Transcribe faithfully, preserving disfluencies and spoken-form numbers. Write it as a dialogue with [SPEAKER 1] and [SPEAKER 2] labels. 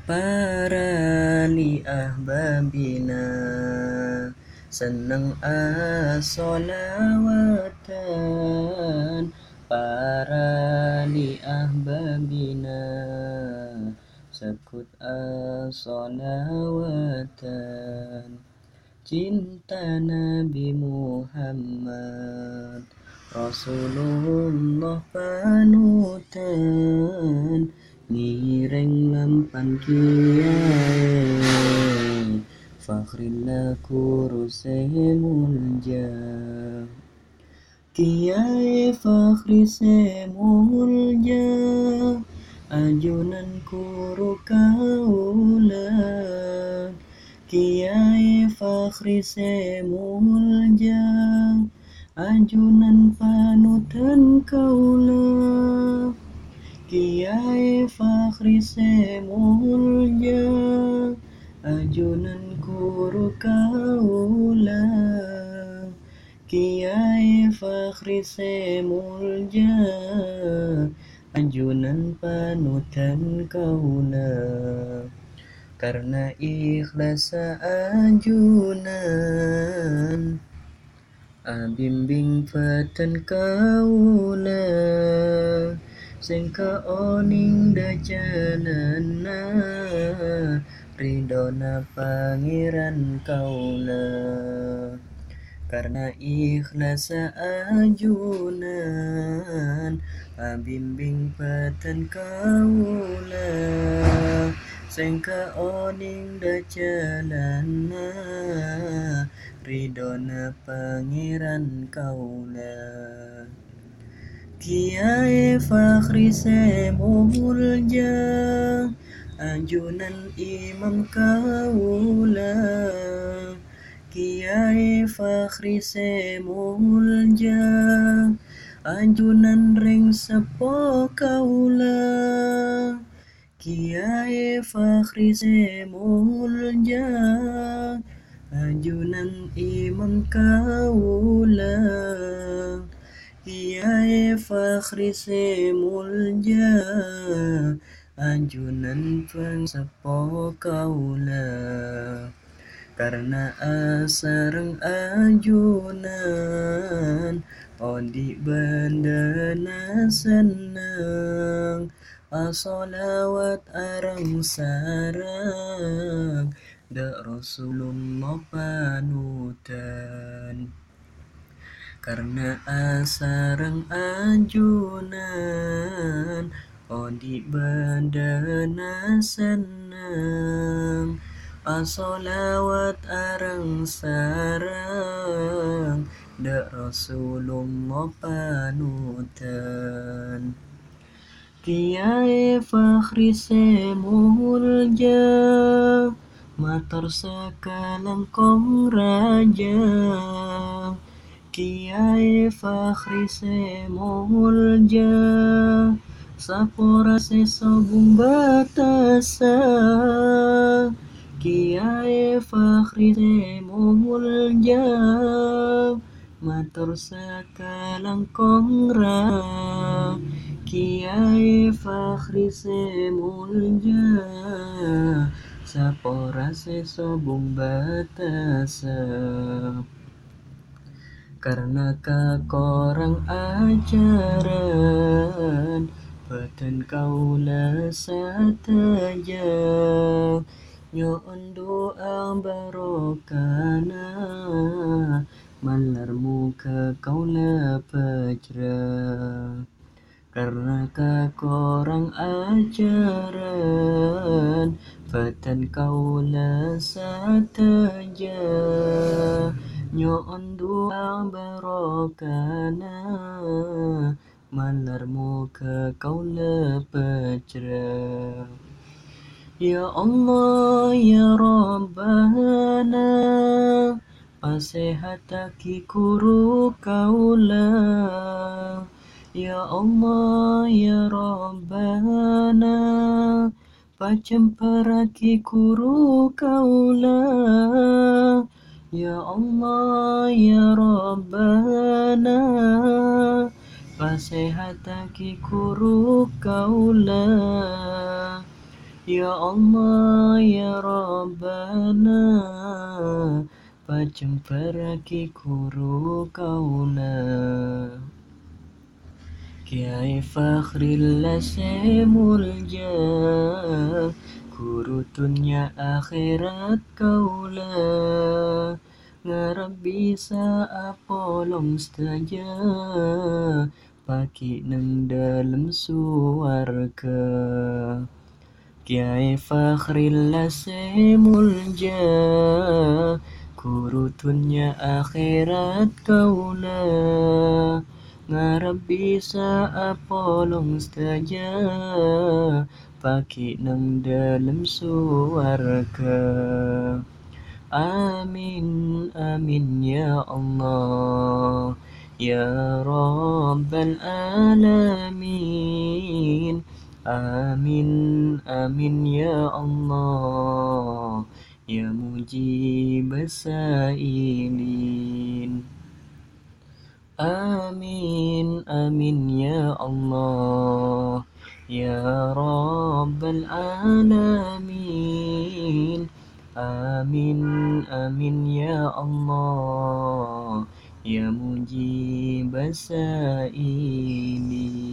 [SPEAKER 1] Para li ahbabina seneng as-solawatan. Para li ahbabina sekut as-solawatan. Cinta Nabi Muhammad Rasulullah panutan, ngiring lampan kiai Fakhrina kuruse mulja. Kiai Fakhri semulja, ajunan kuru kaula. Kiai Fakhri semulja, ajunan panutan kaula. Kiai Fakhri semulja, ajunan kuru kaula. Kiai Fakhri semulja, ajunan panutan kaula. Karena ikhlas ajunan abimbing fatan kaula, sing kaoning dajanana ridona pangeran kaula. Karena ikhlas ajunan abimbing fatan kaula, sing kaoning dajanana ridona pangeran kaula. Kiai Fakhri semulja, ajunan imam kaula. Kiai Fakhri semulja, ajunan ring sepo kaula. Kiai Fakhri semulja, ajunan imam kaula. Kiai Fakhri semulja, ajunan pensepo kaula. Karena asareng ajunan ondi bandana senang, as-solawat arang sarang da Rasulullah panutan. Karena asareng ajunan ondi bandana senang, as-solawat arang sarang da Rasulullah panutan. Kiai Fakhri semulja, matur sakalangkong raja. Kiai Fakhri semulja, sapora sesobung batasa. Kiai Fakhri semulja, matur sakalangkong raja. Kiai Fakhri semulja, sapora sesobung batasa. Karena kakorang ajaran badan kaula sataja, nyoon doa barokana malar muka kaula pajra. Karena kakorang ajaran badan kaula sataja, nyoon doa barokana malar muka kaula pajra. Ya Allah ya Rabbana, pasehataki kuru kaula. Ya Allah ya Rabbana, pacemparaki kuru kaula. Ya Allah ya Rabbana, pasehataki kuru kaula. Ya Allah ya Rabbana Pacem peraki kuru kauna Kiai Fakhril Semulja Kurutunnya akhirat kaula Ngarap bisa apolong saja Paki neng dalam suarga Kiai Fakhril Semulja Kurutunnya akhirat kaula Ngarap bisa apolong saja Paki nang dalam suarga Amin, amin ya Allah Ya Rabbal Alamin Amin, amin ya Allah Ya Mujib Sailin Amin, amin ya Allah Ya Rabbal Alamin Amin, amin ya Allah Ya Mujib Sailin